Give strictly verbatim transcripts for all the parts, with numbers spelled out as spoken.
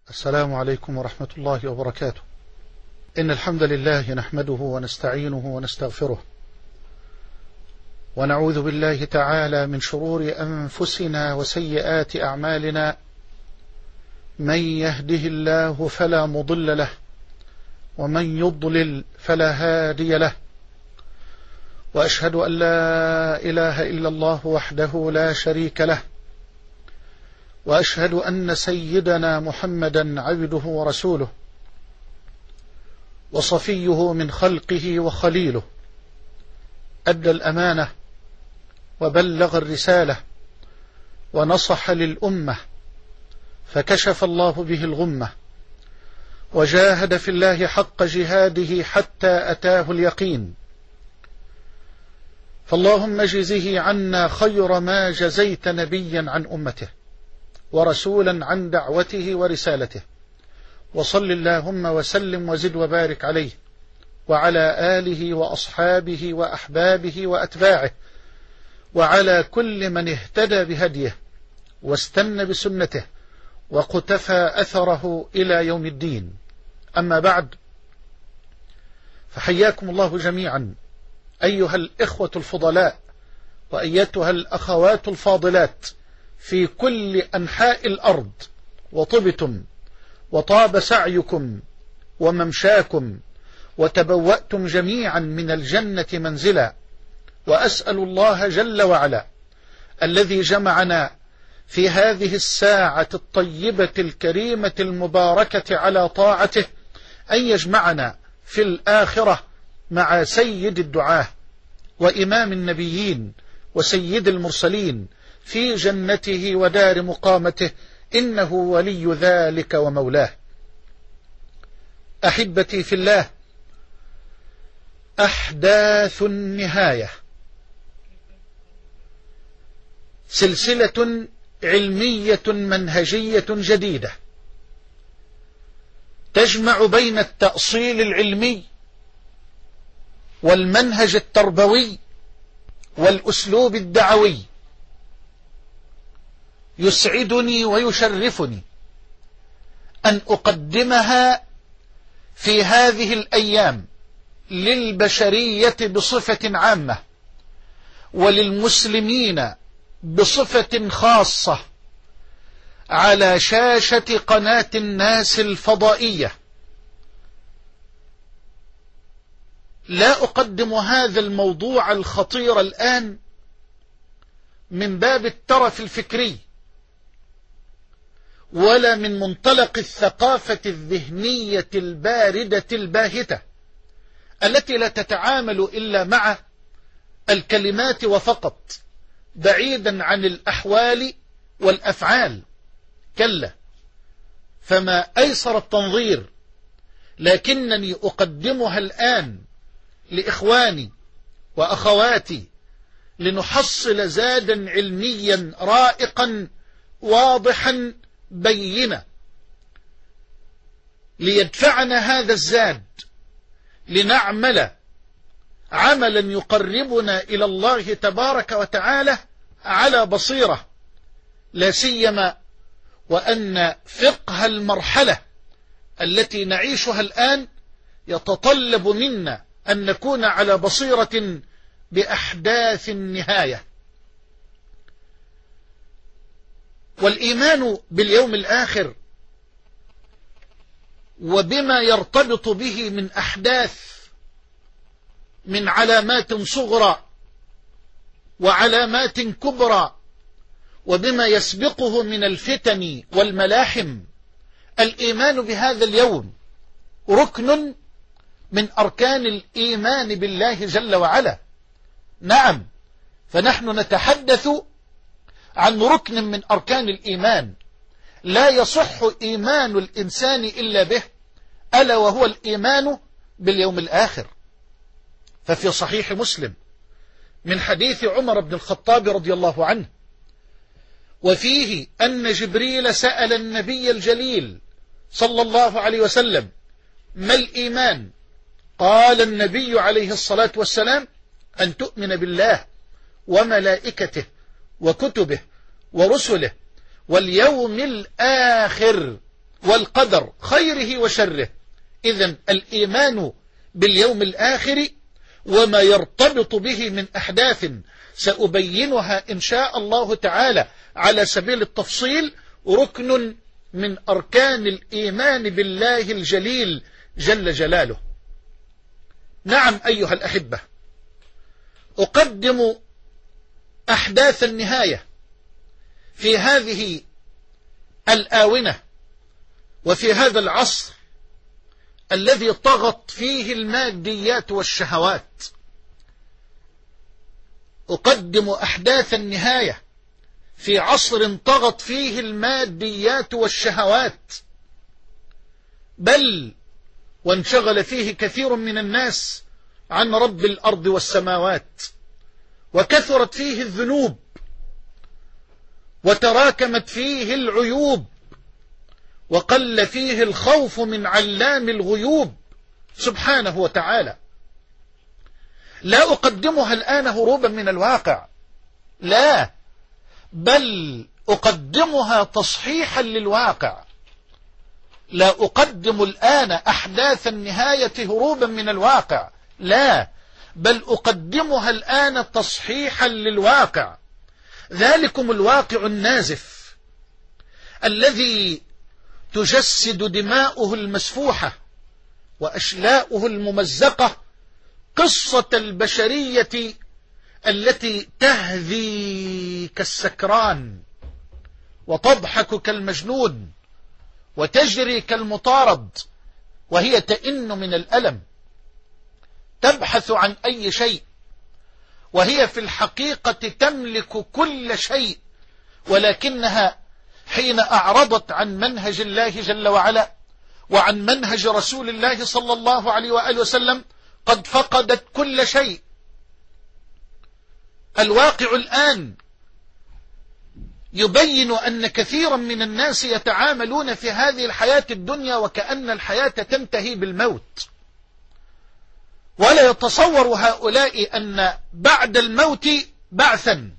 السلام عليكم ورحمة الله وبركاته. إن الحمد لله نحمده ونستعينه ونستغفره، ونعوذ بالله تعالى من شرور أنفسنا وسيئات أعمالنا. من يهده الله فلا مضل له، ومن يضلل فلا هادي له، وأشهد أن لا إله إلا الله وحده لا شريك له، وأشهد أن سيدنا محمدا عبده ورسوله وصفيه من خلقه وخليله، أدى الأمانة وبلغ الرسالة ونصح للأمة، فكشف الله به الغمة، وجاهد في الله حق جهاده حتى أتاه اليقين. فاللهم اجزه عنا خير ما جزيت نبيا عن أمته، ورسولا عن دعوته ورسالته، وصل اللهم وسلم وزد وبارك عليه وعلى آله وأصحابه وأحبابه وأتباعه، وعلى كل من اهتدى بهديه واستنى بسنته وقتفى أثره إلى يوم الدين. أما بعد، فحياكم الله جميعا أيها الإخوة الفضلاء وأيتها الأخوات الفاضلات في كل أنحاء الأرض، وطبتم وطاب سعيكم وممشاكم وتبوأتم جميعا من الجنة منزلا. وأسأل الله جل وعلا الذي جمعنا في هذه الساعة الطيبة الكريمة المباركة على طاعته أن يجمعنا في الآخرة مع سيد الدعاة وإمام النبيين وسيد المرسلين في جنته ودار مقامته، إنه ولي ذلك ومولاه. أحبتي في الله، أحداث النهاية سلسلة علمية منهجية جديدة تجمع بين التأصيل العلمي والمنهج التربوي والأسلوب الدعوي. يسعدني ويشرفني أن أقدمها في هذه الأيام للبشرية بصفة عامة، وللمسلمين بصفة خاصة، على شاشة قناة الناس الفضائية. لا أقدم هذا الموضوع الخطير الآن من باب الترف الفكري، ولا من منطلق الثقافة الذهنية الباردة الباهتة التي لا تتعامل إلا مع الكلمات وفقط، بعيدا عن الأحوال والأفعال. كلا، فما أيسر التنظير، لكنني أقدمها الآن لإخواني وأخواتي لنحصل زادا علميا رائقا واضحا بينا، ليدفعنا هذا الزاد لنعمل عملا يقربنا إلى الله تبارك وتعالى على بصيرة، لا سيما وأن فقه المرحلة التي نعيشها الآن يتطلب منا أن نكون على بصيرة بأحداث النهاية. والإيمان باليوم الآخر وبما يرتبط به من أحداث، من علامات صغرى وعلامات كبرى، وبما يسبقه من الفتن والملاحم، الإيمان بهذا اليوم ركن من أركان الإيمان بالله جل وعلا. نعم، فنحن نتحدث عن ركن من أركان الإيمان لا يصح إيمان الإنسان إلا به، ألا وهو الإيمان باليوم الآخر. ففي صحيح مسلم من حديث عمر بن الخطاب رضي الله عنه، وفيه أن جبريل سأل النبي الجليل صلى الله عليه وسلم: ما الإيمان؟ قال النبي عليه الصلاة والسلام: أن تؤمن بالله وملائكته وكتبه ورسله واليوم الآخر والقدر خيره وشره. إذن الإيمان باليوم الآخر وما يرتبط به من أحداث سأبينها إن شاء الله تعالى على سبيل التفصيل ركن من أركان الإيمان بالله الجليل جل جلاله. نعم أيها الأحبة، أقدم أحداث النهاية في هذه الآونة وفي هذا العصر الذي طغت فيه الماديات والشهوات. أقدم أحداث النهاية في عصر طغت فيه الماديات والشهوات، بل وانشغل فيه كثير من الناس عن رب الأرض والسماوات، وكثرت فيه الذنوب وتراكمت فيه العيوب، وقل فيه الخوف من علام الغيوب سبحانه وتعالى. لا أقدمها الآن هروبا من الواقع، لا، بل أقدمها تصحيحا للواقع. لا أقدم الآن أحداث النهاية هروبا من الواقع، لا، بل أقدمها الآن تصحيحا للواقع. ذلكم الواقع النازف الذي تجسد دماؤه المسفوحة وأشلاؤه الممزقة قصة البشرية التي تهذي كالسكران وتضحك كالمجنون وتجري كالمطارد، وهي تئن من الألم، تبحث عن أي شيء، وهي في الحقيقة تملك كل شيء، ولكنها حين أعرضت عن منهج الله جل وعلا وعن منهج رسول الله صلى الله عليه وآله وسلم قد فقدت كل شيء. الواقع الآن يبين أن كثيرا من الناس يتعاملون في هذه الحياة الدنيا وكأن الحياة تنتهي بالموت، ولا يتصور هؤلاء أن بعد الموت بعثا،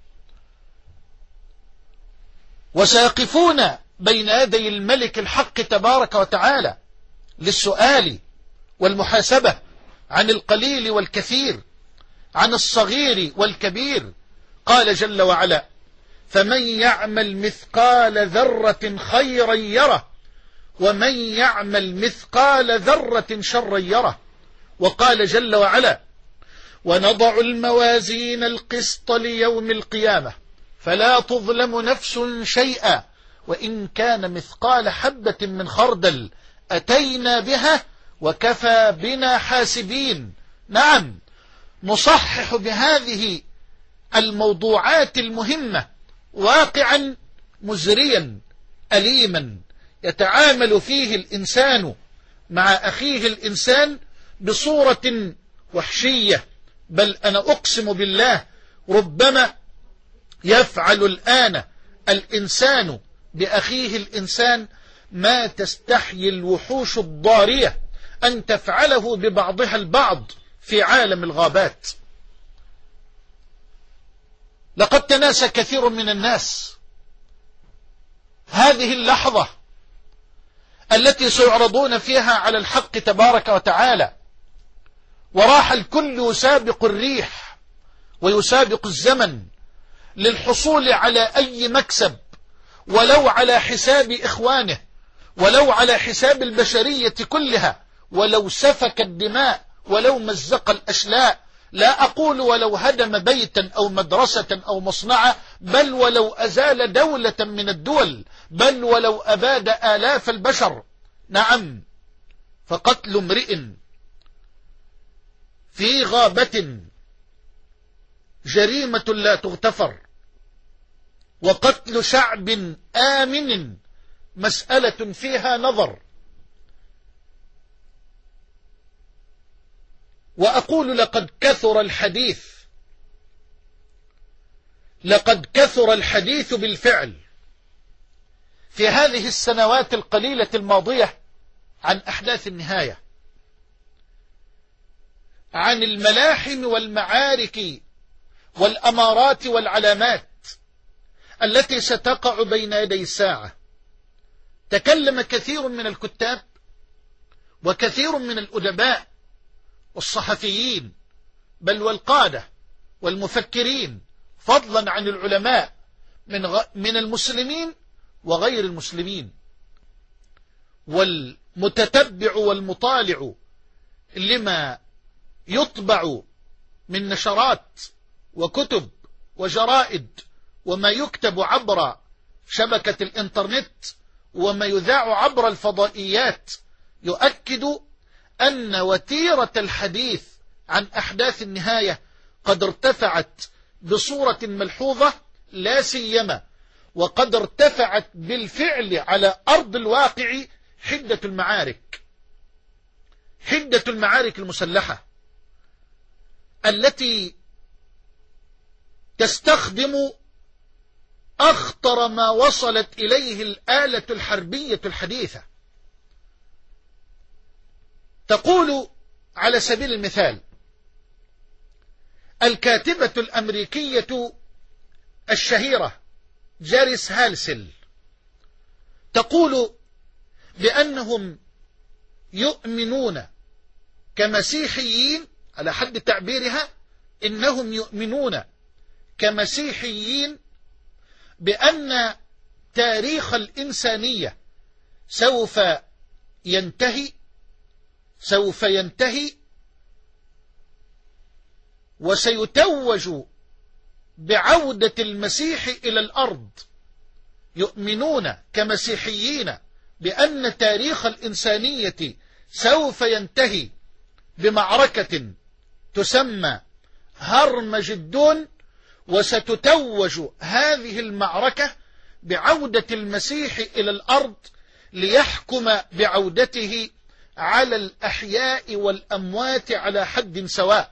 وسيقفون بين يدي الملك الحق تبارك وتعالى للسؤال والمحاسبة عن القليل والكثير، عن الصغير والكبير. قال جل وعلا: فمن يعمل مثقال ذرة خيرا يره ومن يعمل مثقال ذرة شرا يره. وقال جل وعلا: ونضع الموازين القسط ليوم القيامة فلا تظلم نفس شيئا وإن كان مثقال حبة من خردل أتينا بها وكفى بنا حاسبين. نعم، نصحح بهذه الموضوعات المهمة واقعا مزريا أليما يتعامل فيه الإنسان مع أخيه الإنسان بصورة وحشية، بل أنا أقسم بالله ربما يفعل الآن الإنسان بأخيه الإنسان ما تستحيي الوحوش الضارية أن تفعله ببعضها البعض في عالم الغابات. لقد تناسى كثير من الناس هذه اللحظة التي سيعرضون فيها على الحق تبارك وتعالى، وراح الكل يسابق الريح ويسابق الزمن للحصول على أي مكسب، ولو على حساب إخوانه، ولو على حساب البشرية كلها، ولو سفك الدماء، ولو مزق الأشلاء. لا أقول ولو هدم بيتا أو مدرسة أو مصنعا، بل ولو أزال دولة من الدول، بل ولو أباد آلاف البشر. نعم، فقتل امرئ في غابة جريمة لا تغتفر، وقتل شعب آمن مسألة فيها نظر. وأقول لقد كثر الحديث، لقد كثر الحديث بالفعل في هذه السنوات القليلة الماضية عن أحداث النهاية، عن الملاحم والمعارك والأمارات والعلامات التي ستقع بين يدي الساعة. تكلم كثير من الكتاب وكثير من الأدباء والصحفيين بل والقادة والمفكرين فضلا عن العلماء من غ... من المسلمين وغير المسلمين، والمتتبع والمطالع لما يطبع من نشرات وكتب وجرائد وما يكتب عبر شبكة الإنترنت وما يذاع عبر الفضائيات يؤكد أن وتيرة الحديث عن أحداث النهاية قد ارتفعت بصورة ملحوظة، لا سيما وقد ارتفعت بالفعل على أرض الواقع حدة المعارك حدة المعارك المسلحة التي تستخدم أخطر ما وصلت إليه الآلة الحربية الحديثة. تقول على سبيل المثال الكاتبة الأمريكية الشهيرة جاريس هالسل تقول بأنهم يؤمنون كمسيحيين، على حد تعبيرها إنهم يؤمنون كمسيحيين بأن تاريخ الإنسانية سوف ينتهي سوف ينتهي وسيتوج بعودة المسيح إلى الأرض. يؤمنون كمسيحيين بأن تاريخ الإنسانية سوف ينتهي بمعركة تسمى هرمجدون، وستتوج هذه المعركة بعودة المسيح إلى الأرض ليحكم بعودته على الأحياء والأموات على حد سواء.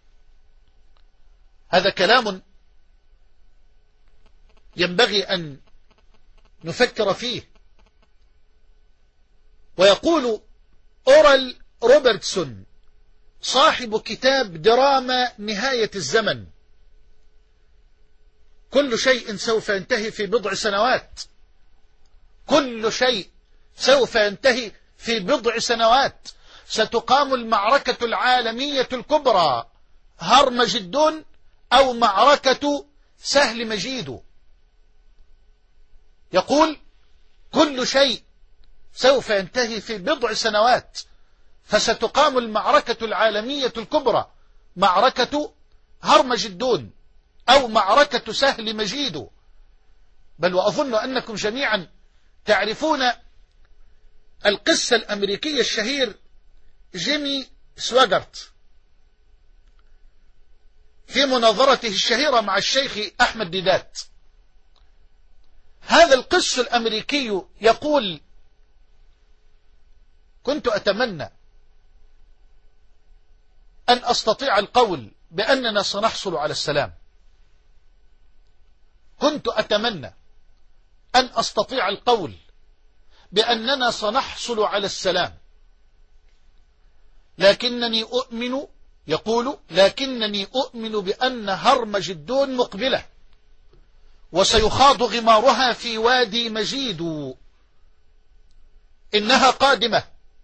هذا كلام ينبغي أن نفكر فيه. ويقول أورال روبرتسون صاحب كتاب دراما نهاية الزمن: كل شيء سوف ينتهي في بضع سنوات كل شيء سوف ينتهي في بضع سنوات ستقام المعركة العالمية الكبرى هرمجدون أو معركة سهل مجيدو. يقول كل شيء سوف ينتهي في بضع سنوات فستقام المعركة العالمية الكبرى معركة هرمجدون أو معركة سهل مجيدو. بل وأظن أنكم جميعا تعرفون القصة الأمريكية الشهير جيمي سواغرت في مناظرته الشهيرة مع الشيخ أحمد ديدات. هذا القس الأمريكي يقول: كنت أتمنى أن أستطيع القول بأننا سنحصل على السلام كنت أتمنى أن أستطيع القول بأننا سنحصل على السلام لكنني أؤمن يقول لكنني أؤمن بأن هرمجدون مقبلة وسيخاض غمارها في وادي مجيد. إنها قادمة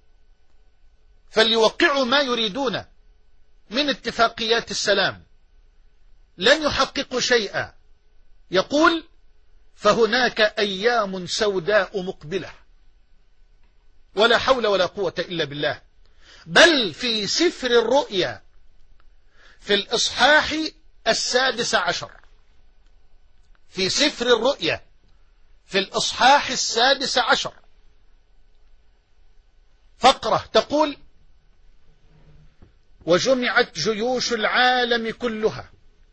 فليوقعوا ما يريدون من اتفاقيات السلام لن يحققوا شيئا. يقول: فهناك أيام سوداء مقبلة ولا حول ولا قوة إلا بالله. بل في سفر الرؤيا في الإصحاح السادس عشر في سفر الرؤيا في الإصحاح السادس عشر فقرة تقول: وجمعت جيوش العالم كلها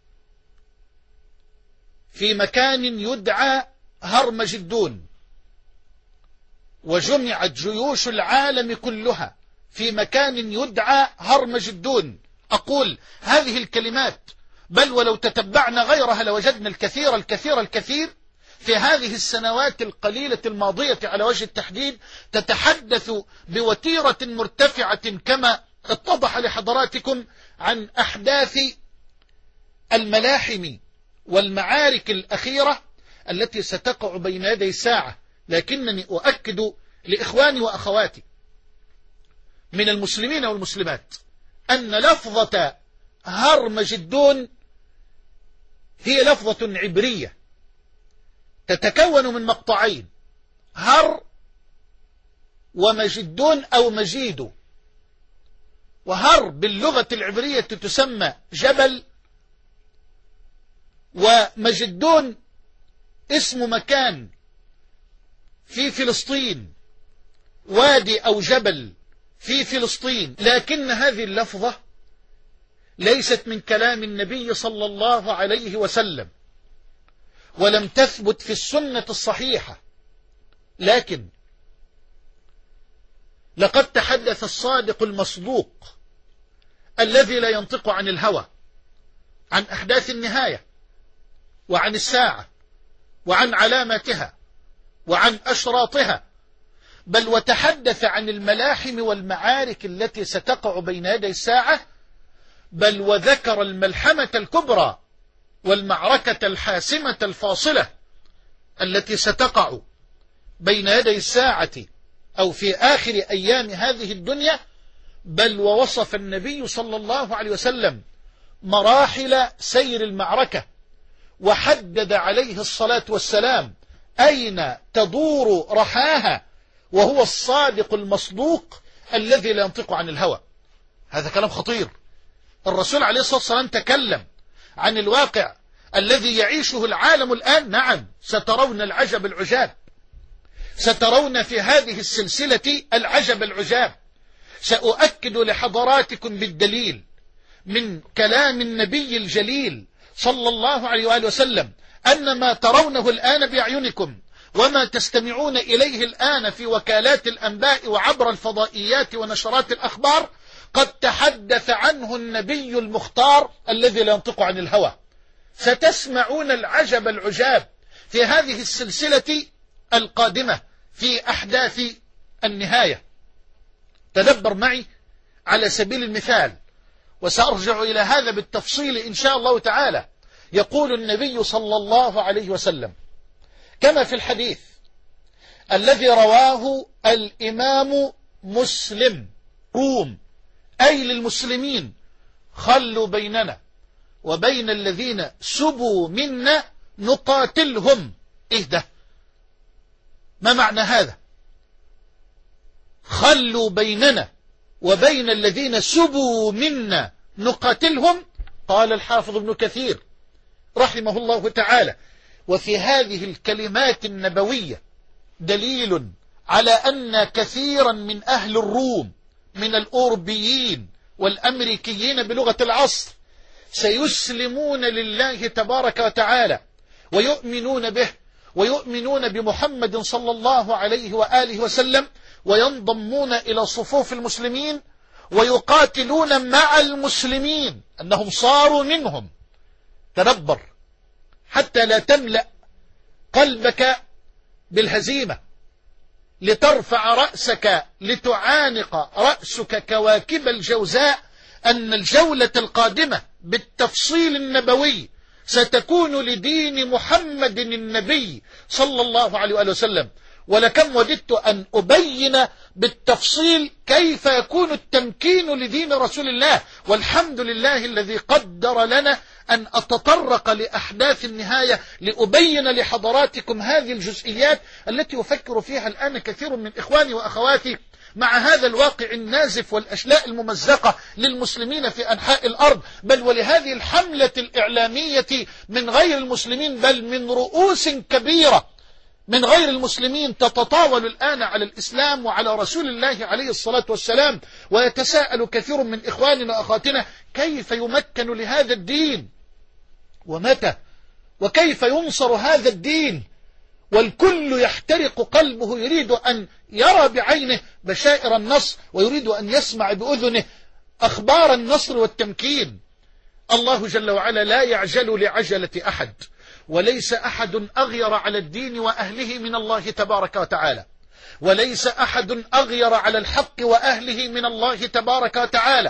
في مكان يدعى هرمجدون وجمعت جيوش العالم كلها في مكان يدعى هرمجدون. أقول هذه الكلمات بل ولو تتبعنا غيرها لوجدنا الكثير الكثير الكثير في هذه السنوات القليلة الماضية على وجه التحديد تتحدث بوتيرة مرتفعة كما اتضح لحضراتكم عن أحداث الملاحم والمعارك الأخيرة التي ستقع بين يدي الساعة لكنني أؤكد لإخواني وأخواتي من المسلمين والمسلمات أن لفظة هرمجدون هي لفظة عبرية تتكون من مقطعين، هر ومجدون أو مجيد. وهر باللغة العبرية تسمى جبل، ومجدون اسم مكان في فلسطين، وادي أو جبل في فلسطين. لكن هذه اللفظة ليست من كلام النبي صلى الله عليه وسلم، ولم تثبت في السنة الصحيحة. لكن لقد تحدث الصادق المصدوق الذي لا ينطق عن الهوى عن أحداث النهاية، وعن الساعة، وعن علاماتها، وعن أشراطها، بل وتحدث عن الملاحم والمعارك التي ستقع بين يدي الساعة، بل وذكر الملحمة الكبرى والمعركة الحاسمة الفاصلة التي ستقع بين يدي الساعة أو في آخر أيام هذه الدنيا. بل ووصف النبي صلى الله عليه وسلم مراحل سير المعركة، وحدد عليه الصلاة والسلام أين تدور رحاها، وهو الصادق المصدوق الذي لا ينطق عن الهوى. هذا كلام خطير. الرسول عليه الصلاة والسلام تكلم عن الواقع الذي يعيشه العالم الآن. نعم، سترون العجب العجاب، سترون في هذه السلسلة العجب العجاب. سأؤكد لحضراتكم بالدليل من كلام النبي الجليل صلى الله عليه وآله وسلم أن ما ترونه الآن بأعينكم وما تستمعون إليه الآن في وكالات الأنباء وعبر الفضائيات ونشرات الأخبار قد تحدث عنه النبي المختار الذي لا ينطق عن الهوى. ستسمعون العجب العجاب في هذه السلسلة القادمة في أحداث النهاية. تدبر معي على سبيل المثال، وسأرجع إلى هذا بالتفصيل إن شاء الله تعالى. يقول النبي صلى الله عليه وسلم كما في الحديث الذي رواه الإمام مسلم: قوم أي للمسلمين خلوا بيننا وبين الذين سبوا منا نقاتلهم. إيه ده؟ ما معنى هذا؟ خلوا بيننا وبين الذين سبوا منا نقاتلهم. قال الحافظ ابن كثير رحمه الله تعالى: وفي هذه الكلمات النبوية دليل على أن كثيرا من أهل الروم من الأوروبيين والأمريكيين بلغة العصر سيسلمون لله تبارك وتعالى ويؤمنون به ويؤمنون بمحمد صلى الله عليه وآله وسلم، وينضمون إلى صفوف المسلمين ويقاتلون مع المسلمين، أنهم صاروا منهم. تدبر حتى لا تملأ قلبك بالهزيمة، لترفع رأسك لتعانق رأسك كواكب الجوزاء، أن الجولة القادمة بالتفصيل النبوي ستكون لدين محمد النبي صلى الله عليه وآله وسلم. ولكم وددت أن أبين بالتفصيل كيف يكون التمكين لدين رسول الله، والحمد لله الذي قدر لنا أن أتطرق لأحداث النهاية لأبين لحضراتكم هذه الجزئيات التي يفكر فيها الآن كثير من إخواني وأخواتي مع هذا الواقع النازف والأشلاء الممزقة للمسلمين في أنحاء الأرض، بل ولهذه الحملة الإعلامية من غير المسلمين، بل من رؤوس كبيرة من غير المسلمين تتطاول الآن على الإسلام وعلى رسول الله عليه الصلاة والسلام. ويتساءل كثير من إخواننا وأخواتنا كيف يمكن لهذا الدين، ومتى، وكيف ينصر هذا الدين، والكل يحترق قلبه يريد أن يرى بعينه بشائر النصر، ويريد أن يسمع بأذنه أخبار النصر والتمكين. الله جل وعلا لا يعجل لعجلة أحد، وليس أحد أغير على الدين وأهله من الله تبارك وتعالى، وليس أحد أغير على الحق وأهله من الله تبارك وتعالى،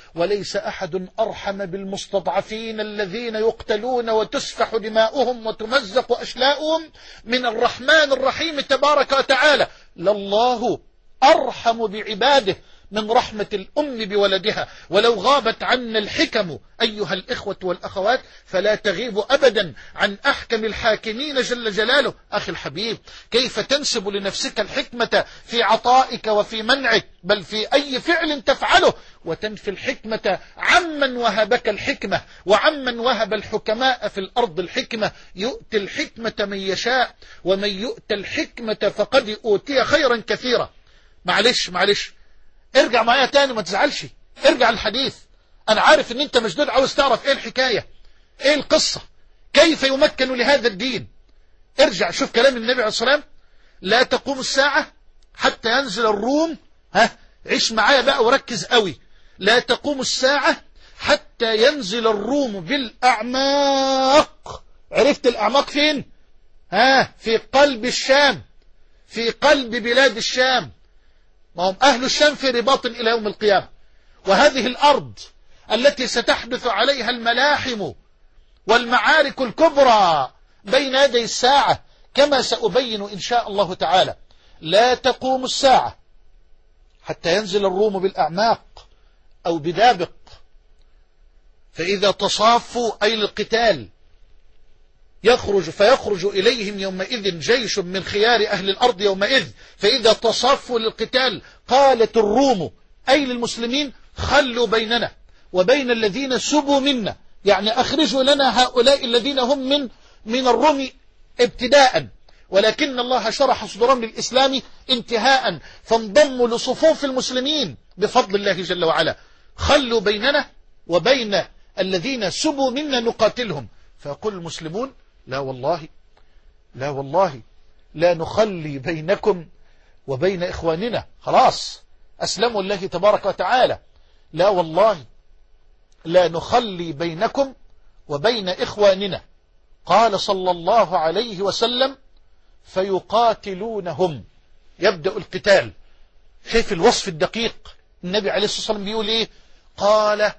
وليس أحد أرحم بالمستضعفين الذين يقتلون وتسفح دماؤهم وتمزق أشلاؤهم من الرحمن الرحيم تبارك وتعالى. لله أرحم بعباده من رحمة الأم بولدها. ولو غابت عنا الحكم أيها الإخوة والأخوات فلا تغيب أبدا عن أحكم الحاكمين جل جلاله. أخي الحبيب، كيف تنسب لنفسك الحكمة في عطائك وفي منعك، بل في أي فعل تفعله، وتنفي الحكمة عمن وهبك الحكمة وعمن وهب الحكماء في الأرض الحكمة. يؤتي الحكمة من يشاء ومن يؤتى الحكمة فقد أوتي خيرا كثيرا. معلش معلش ارجع معايا تاني، ما تزعلش، ارجع الحديث. انا عارف ان انت مشدود عاوز تعرف ايه الحكاية، ايه القصة، كيف يمكن لهذا الدين. ارجع شوف كلام النبي عليه الصلاة والسلام: لا تقوم الساعة حتى ينزل الروم. ها، عيش معايا بقى وركز قوي. لا تقوم الساعة حتى ينزل الروم بالأعماق. عرفت الأعماق فين؟ ها، في قلب الشام، في قلب بلاد الشام. وهم أهل الشام في رباط إلى يوم القيامة. وهذه الأرض التي ستحدث عليها الملاحم والمعارك الكبرى بين يدي الساعة كما سأبين إن شاء الله تعالى. لا تقوم الساعة حتى ينزل الروم بالأعماق أو بدابق، فإذا تصافوا أي القتال يخرج فيخرج إليهم يومئذ جيش من خيار أهل الأرض يومئذ. فإذا تصفوا للقتال قالت الروم أي للمسلمين: خلوا بيننا وبين الذين سبوا منا، يعني أخرجوا لنا هؤلاء الذين هم من من الروم ابتداء، ولكن الله شرح صدورهم للإسلام انتهاء، فانضموا لصفوف المسلمين بفضل الله جل وعلا. خلوا بيننا وبين الذين سبوا منا نقاتلهم. فيقول المسلمون: لا والله لا والله لا نخلي بينكم وبين إخواننا، خلاص أسلموا الله تبارك وتعالى. لا والله لا نخلي بينكم وبين إخواننا. قال صلى الله عليه وسلم: فيقاتلونهم. يبدأ القتال. شايف الوصف الدقيق؟ النبي عليه الصلاة والسلام بيقول إيه؟ قال: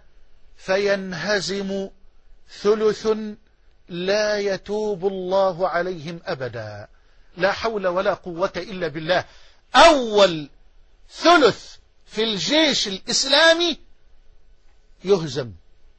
فينهزم ثلث لا يتوب الله عليهم أبدا. لا حول ولا قوة إلا بالله. أول ثلث في الجيش الإسلامي يهزم،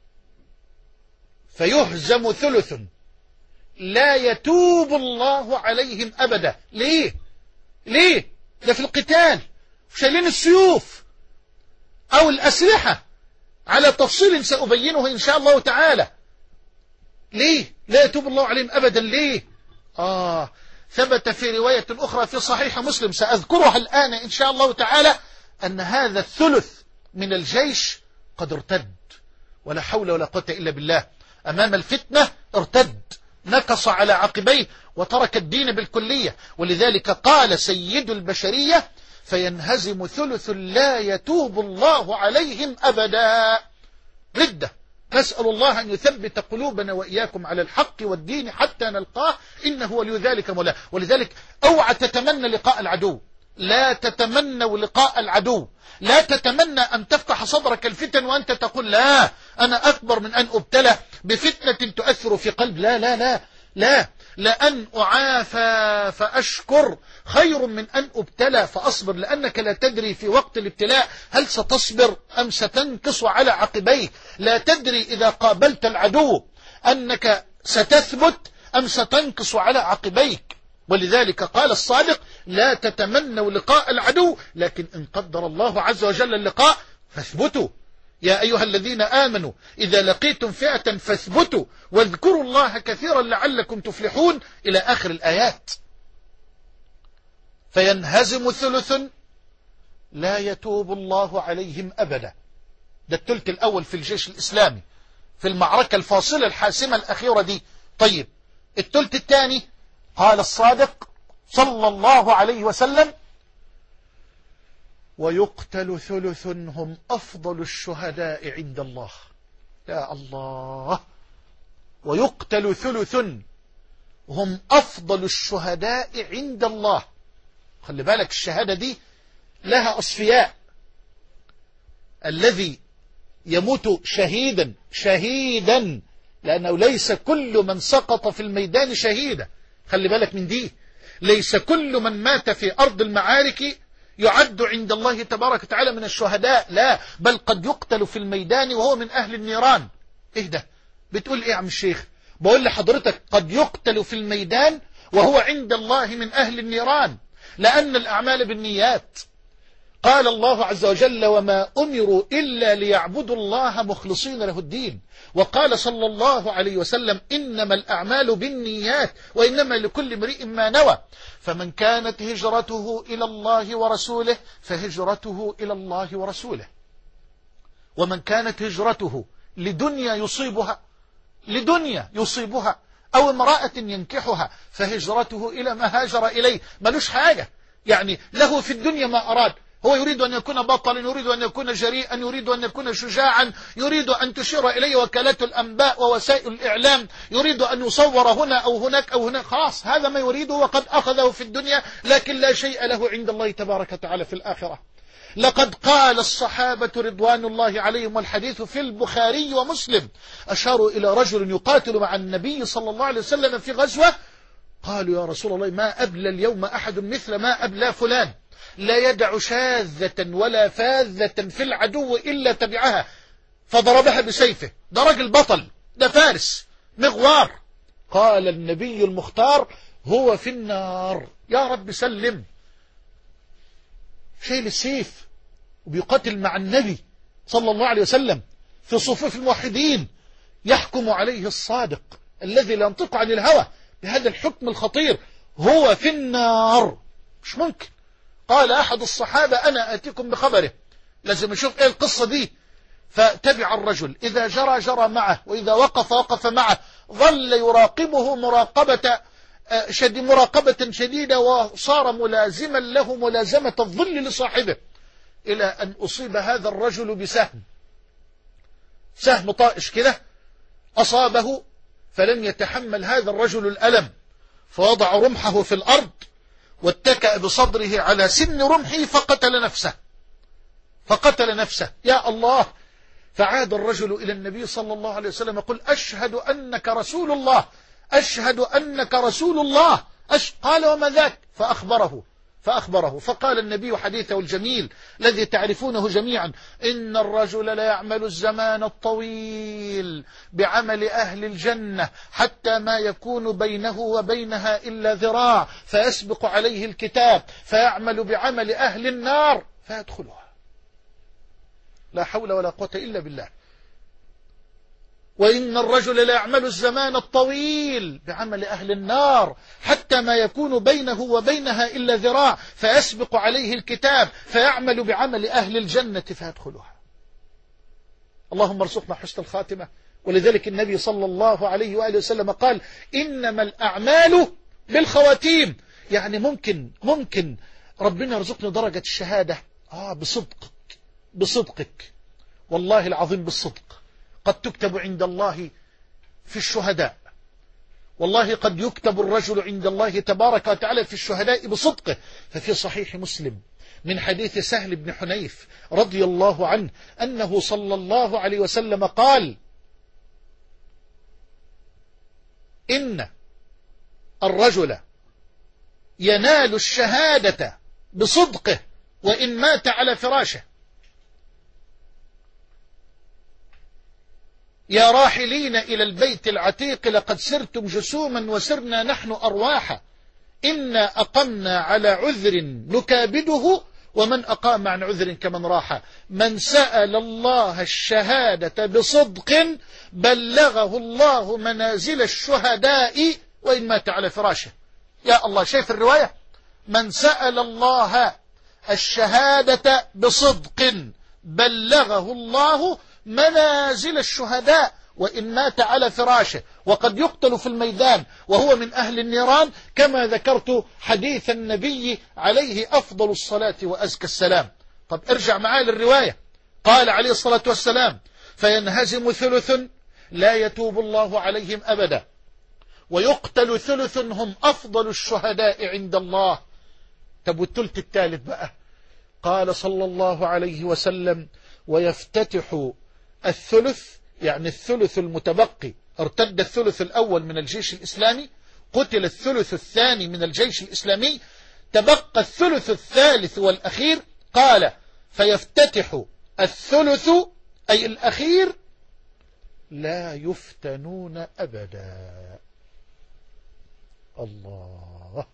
فيهزم ثلث لا يتوب الله عليهم أبدا. ليه؟ ليه؟ ده في القتال شايلين السيوف أو الأسلحة على تفصيل سأبينه إن شاء الله تعالى. ليه لا يتوب الله عليهم أبدا؟ ليه؟ آه ثبت في رواية أخرى في صحيح مسلم سأذكرها الآن إن شاء الله تعالى أن هذا الثلث من الجيش قد ارتد، ولا حول ولا قوة إلا بالله. أمام الفتنة ارتد، نكص على عقبيه وترك الدين بالكلية. ولذلك قال سيد البشرية: فينهزم ثلث لا يتوب الله عليهم أبدا. ردة. نسأل الله أن يثبت قلوبنا وإياكم على الحق والدين حتى نلقاه، إنه ولي ذلك مولاه. ولذلك اوعى تتمنى لقاء العدو، لا تتمنوا لقاء العدو، لا تتمنى أن تفتح صدرك الفتن وأنت تقول: لا أنا أكبر من أن أبتلى بفتنة تؤثر في قلب. لا لا لا لا لأن أعافى فأشكر خير من أن أبتلى فأصبر، لأنك لا تدري في وقت الابتلاء هل ستصبر أم ستنكص على عقبيك. لا تدري إذا قابلت العدو أنك ستثبت أم ستنكص على عقبيك. ولذلك قال الصادق: لا تتمنوا لقاء العدو، لكن إن قدر الله عز وجل اللقاء فاثبتوا. يا أيها الذين آمنوا إذا لقيتم فئة فاثبتوا واذكروا الله كثيرا لعلكم تفلحون، إلى آخر الآيات. فينهزم ثلث لا يتوب الله عليهم أبدا. ده الثلث الأول في الجيش الإسلامي في المعركة الفاصلة الحاسمة الأخيرة دي. طيب الثلث الثاني قال الصادق صلى الله عليه وسلم: ويقتل ثلث هم أفضل الشهداء عند الله. يا الله، ويقتل ثلث هم أفضل الشهداء عند الله. خلي بالك الشهادة دي لها أصفياء. الذي يموت شهيدا شهيدا، لأنه ليس كل من سقط في الميدان شهيدا. خلي بالك من دي، ليس كل من مات في أرض المعارك يعد عند الله تبارك وتعالى من الشهداء، لا، بل قد يقتل في الميدان وهو من أهل النيران. إيه ده؟ بتقول إيه يا عم الشيخ؟ بقول لحضرتك قد يقتل في الميدان وهو عند الله من أهل النيران، لأن الأعمال بالنيات. قال الله عز وجل: وما أمروا إلا ليعبدوا الله مخلصين له الدين. وقال صلى الله عليه وسلم: إنما الأعمال بالنيات وإنما لكل امرئ ما نوى. فمن كانت هجرته إلى الله ورسوله فهجرته إلى الله ورسوله، ومن كانت هجرته لدنيا يصيبها لدنيا يصيبها أو امرأة ينكحها فهجرته إلى ما هاجر إليه. ملوش حاجة، يعني له في الدنيا ما أراد. هو يريد أن يكون بطلا، يريد أن يكون جريئا، يريد أن يكون شجاعا، يريد أن تشير إليه وكالات الأنباء ووسائل الإعلام، يريد أن يصور هنا أو هناك أو هناك، خلاص هذا ما يريده وقد أخذه في الدنيا، لكن لا شيء له عند الله تبارك وتعالى في الآخرة. لقد قال الصحابة رضوان الله عليهم، والحديث في البخاري ومسلم، أشاروا إلى رجل يقاتل مع النبي صلى الله عليه وسلم في غزوة، قالوا: يا رسول الله، ما أبلى اليوم أحد مثل ما أبلى فلان، لا يدع شاذة ولا فاذة في العدو إلا تبعها فضربها بسيفه. ده راجل بطل، ده فارس مغوار. قال النبي المختار: هو في النار. يا رب سلم. شيل السيف وبيقاتل مع النبي صلى الله عليه وسلم في صفوف الموحدين، يحكم عليه الصادق الذي لا ينطق عن الهوى بهذا الحكم الخطير: هو في النار. مش ممكن. قال أحد الصحابة: أنا آتيكم بخبره. لازم نشوف إيه القصة دي. فتبع الرجل، إذا جرى جرى معه، وإذا وقف وقف معه، ظل يراقبه مراقبة شد مراقبة شديدة، وصار ملازما له ملازمة الظل لصاحبه، إلى أن أصيب هذا الرجل بسهم سهم طائش كده، أصابه فلم يتحمل هذا الرجل الألم، فوضع رمحه في الأرض واتكأ بصدره على سن رمحه فقتل نفسه فقتل نفسه يا الله. فعاد الرجل إلى النبي صلى الله عليه وسلم يقول: أشهد أنك رسول الله، أشهد أنك رسول الله. أش... قال: وما ذاك؟ فأخبره فأخبره فقال النبي حديثه الجميل الذي تعرفونه جميعا: إن الرجل لا يعمل الزمان الطويل بعمل أهل الجنة حتى ما يكون بينه وبينها إلا ذراع، فيسبق عليه الكتاب فيعمل بعمل أهل النار فيدخلها. لا حول ولا قوة إلا بالله. وإن الرجل لا يعمل الزمان الطويل بعمل أهل النار حتى ما يكون بينه وبينها إلا ذراع، فيسبق عليه الكتاب فيعمل بعمل أهل الجنة فيدخلها. اللهم ارزقنا حسن الخاتمة. ولذلك النبي صلى الله عليه وآله وسلم قال: إنما الأعمال بالخواتيم. يعني ممكن ممكن ربنا يرزقنا درجة الشهادة آه بصدق بصدقك، والله العظيم بالصدق، قد تكتب عند الله في الشهداء. والله قد يكتب الرجل عند الله تبارك وتعالى في الشهداء بصدقه. ففي صحيح مسلم من حديث سهل بن حنيف رضي الله عنه أنه صلى الله عليه وسلم قال: إن الرجل ينال الشهادة بصدقه وإن مات على فراشه. يا راحلين إلى البيت العتيق لقد سرتم جسوما وسرنا نحن أرواحا، إنا أقمنا على عذر نكابده ومن أقام عن عذر كمن راح. من سأل الله الشهادة بصدق بلغه الله منازل الشهداء وإن مات على فراشه. يا الله، شايف الرواية؟ من سأل الله الشهادة بصدق بلغه الله منازل الشهداء وإن مات على فراشه. وقد يقتل في الميدان وهو من أهل النيران، كما ذكرت حديث النبي عليه أفضل الصلاة وأزكى السلام. طب ارجع معاه للرواية. قال عليه الصلاة والسلام: فينهزم ثلث لا يتوب الله عليهم أبدا، ويقتل ثلث هم أفضل الشهداء عند الله. طب والثلث الثالث بقى؟ قال صلى الله عليه وسلم: ويفتتح الثلث، يعني الثلث المتبقي ارتد الثلث الأول من الجيش الإسلامي، قتل الثلث الثاني من الجيش الإسلامي، تبقى الثلث الثالث والأخير. قال فيفتتح الثلث أي الأخير لا يفتنون أبدا. الله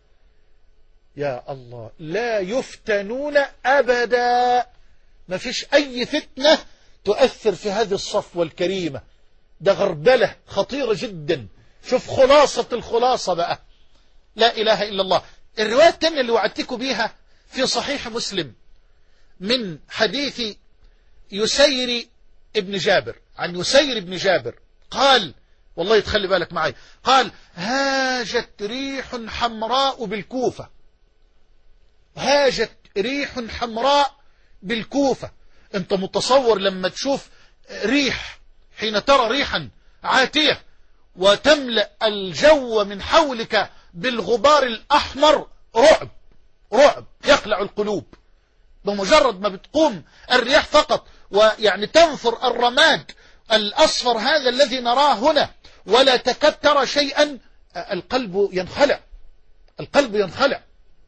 يا الله، لا يفتنون أبدا، ما فيش أي فتنة تؤثر في هذه الصفوة الكريمة. ده غربلة خطيرة جدا. شوف خلاصة الخلاصة بقى، لا إله إلا الله. الرواية الثانية اللي وعدتكم بيها في صحيح مسلم من حديث يسير ابن جابر، عن يسير ابن جابر قال، والله تخلي بالك معي، قال هاجت ريح حمراء بالكوفة، هاجت ريح حمراء بالكوفة. انت متصور لما تشوف ريح، حين ترى ريحا عاتية وتملأ الجو من حولك بالغبار الأحمر، رعب رعب يقلع القلوب. بمجرد ما بتقوم الرياح فقط ويعني تنثر الرماد الأصفر هذا الذي نراه هنا ولا تكاد ترى شيئا، القلب ينخلع، القلب ينخلع.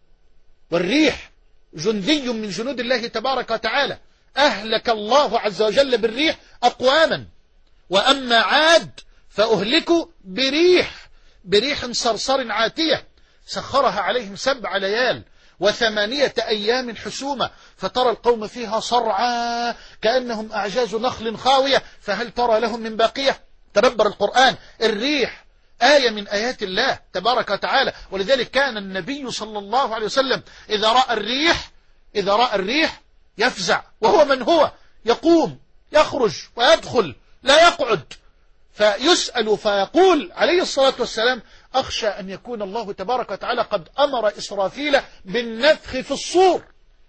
والريح جندي من جنود الله تبارك وتعالى، أهلك الله عز وجل بالريح أقواما. وأما عاد فأهلكوا بريح بريح صرصر عاتية سخرها عليهم سبع ليال وثمانية أيام حسومة، فترى القوم فيها صرعى كأنهم أعجاز نخل خاوية، فهل ترى لهم من باقية؟ تدبر القرآن، الريح آية من آيات الله تبارك وتعالى. ولذلك كان النبي صلى الله عليه وسلم إذا رأى الريح إذا رأى الريح يفزع، وهو من هو يقوم يخرج ويدخل لا يقعد، فيسأل فيقول عليه الصلاة والسلام أخشى أن يكون الله تبارك وتعالى قد أمر إسرافيل بالنفخ في الصور.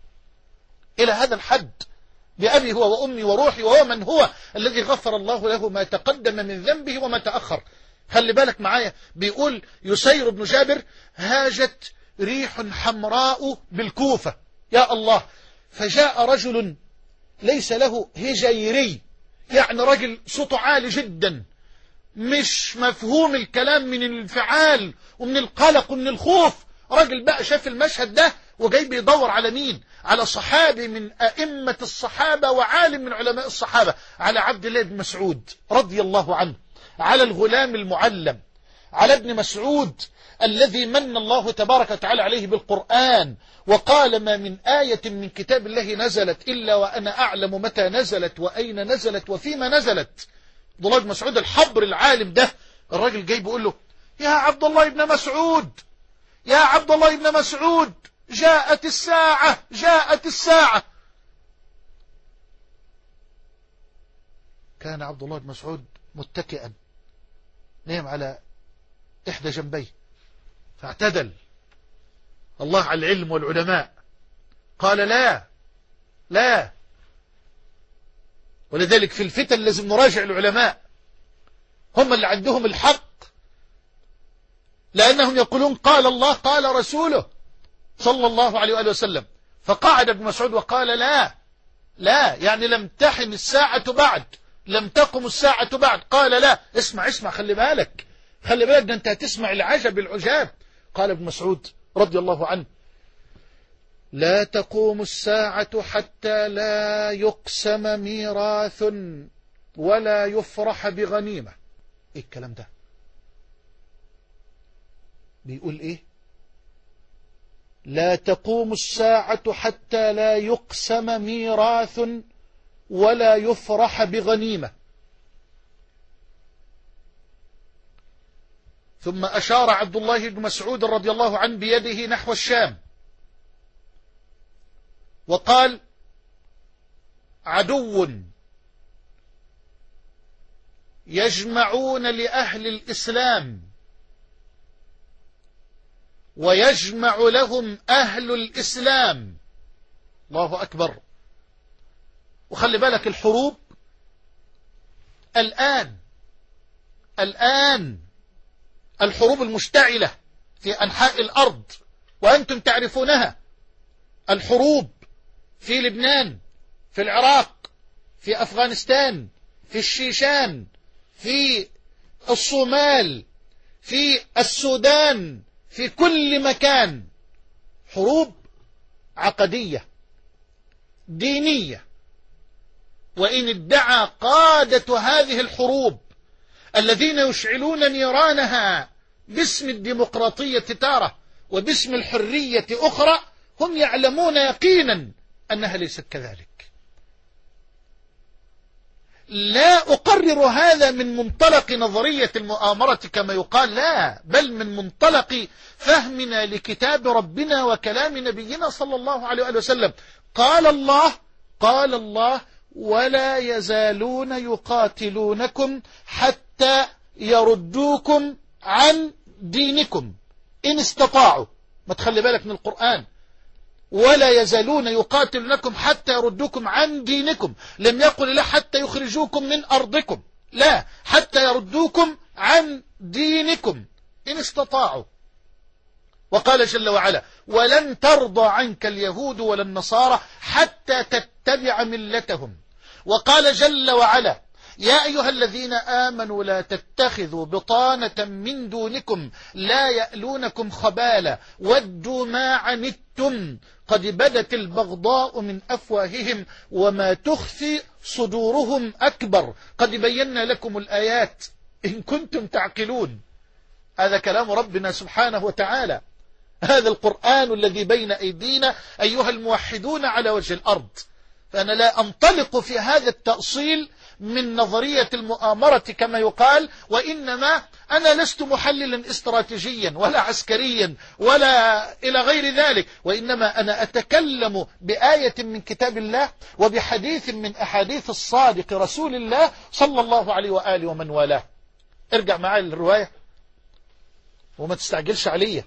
إلى هذا الحد، بأبي هو وأمي وروحي، وهو من هو الذي غفر الله له ما تقدم من ذنبه وما تأخر. خلي بالك معايا، بيقول يسير بن جابر هاجت ريح حمراء بالكوفة، يا الله. فجاء رجل ليس له هجيري، يعني رجل صوته عالي جدا، مش مفهوم الكلام من الانفعال ومن القلق ومن الخوف. رجل بقى شاف المشهد ده وجاي بيدور على مين؟ على صحابي من أئمة الصحابة وعالم من علماء الصحابة، على عبد الله بن مسعود رضي الله عنه، على الغلام المعلم، على ابن مسعود الذي من الله تبارك وتعالى عليه بالقرآن وقال ما من آية من كتاب الله نزلت إلا وأنا أعلم متى نزلت وأين نزلت وفيما نزلت. عبد الله بن مسعود الحبر العالم ده، الراجل جاي بيقول له يا عبد الله بن مسعود، يا عبد الله بن مسعود، جاءت الساعة جاءت الساعة. كان عبد الله بن مسعود متكئا نام على إحدى جنبيه فاعتدل. الله على العلم والعلماء، قال لا لا. ولذلك في الفتن لازم نراجع العلماء، هم اللي عندهم الحق، لأنهم يقولون قال الله قال رسوله صلى الله عليه وآله وسلم. فقعد ابن مسعود وقال لا لا، يعني لم تحن الساعة بعد، لم تقم الساعة بعد. قال لا، اسمع اسمع، خلي بالك خلي بالك، ده انت هتسمع العجب العجاب. قال ابن مسعود رضي الله عنه لا تقوم الساعة حتى لا يقسم ميراث ولا يفرح بغنيمة. ايه الكلام ده؟ بيقول ايه؟ لا تقوم الساعة حتى لا يقسم ميراث ولا يفرح بغنيمة. ثم أشار عبد الله بن مسعود رضي الله عنه بيده نحو الشام وقال عدو يجمعون لأهل الإسلام ويجمع لهم أهل الإسلام. الله أكبر. وخلي بالك الحروب الآن الآن الحروب المشتعلة في أنحاء الأرض وأنتم تعرفونها، الحروب في لبنان، في العراق، في أفغانستان، في الشيشان، في الصومال، في السودان، في كل مكان، حروب عقدية دينية. وإن ادعى قادة هذه الحروب الذين يشعلون نيرانها باسم الديمقراطية تارة وباسم الحرية أخرى، هم يعلمون يقينا أنها ليست كذلك. لا أقرر هذا من منطلق نظرية المؤامرة كما يقال، لا، بل من منطلق فهمنا لكتاب ربنا وكلام نبينا صلى الله عليه وسلم. قال الله قال الله ولا يزالون يقاتلونكم حتى يردوكم عن دينكم إن استطاعوا. ما تخلي بالك من القرآن، ولا يزالون يقاتلونكم حتى يردوكم عن دينكم. لم يقل لا حتى يخرجوكم من أرضكم، لا، حتى يردوكم عن دينكم إن استطاعوا. وقال جل وعلا ولن ترضى عنك اليهود ولا النصارى حتى تتبع ملتهم. وقال جل وعلا يا أيها الذين آمنوا لا تتخذوا بطانة من دونكم لا يألونكم خبالا ودوا ما عنتم قد بدت البغضاء من أفواههم وما تخفي صدورهم أكبر قد بينا لكم الآيات إن كنتم تعقلون. هذا كلام ربنا سبحانه وتعالى، هذا القرآن الذي بين أيدينا أيها الموحدون على وجه الأرض. فأنا لا أنطلق في هذا التأصيل من نظرية المؤامرة كما يقال، وإنما أنا لست محللا استراتيجيا ولا عسكريا ولا إلى غير ذلك، وإنما أنا أتكلم بآية من كتاب الله وبحديث من أحاديث الصادق رسول الله صلى الله عليه وآله ومن والاه. ارجع معي للرواية وما تستعجلش عليا،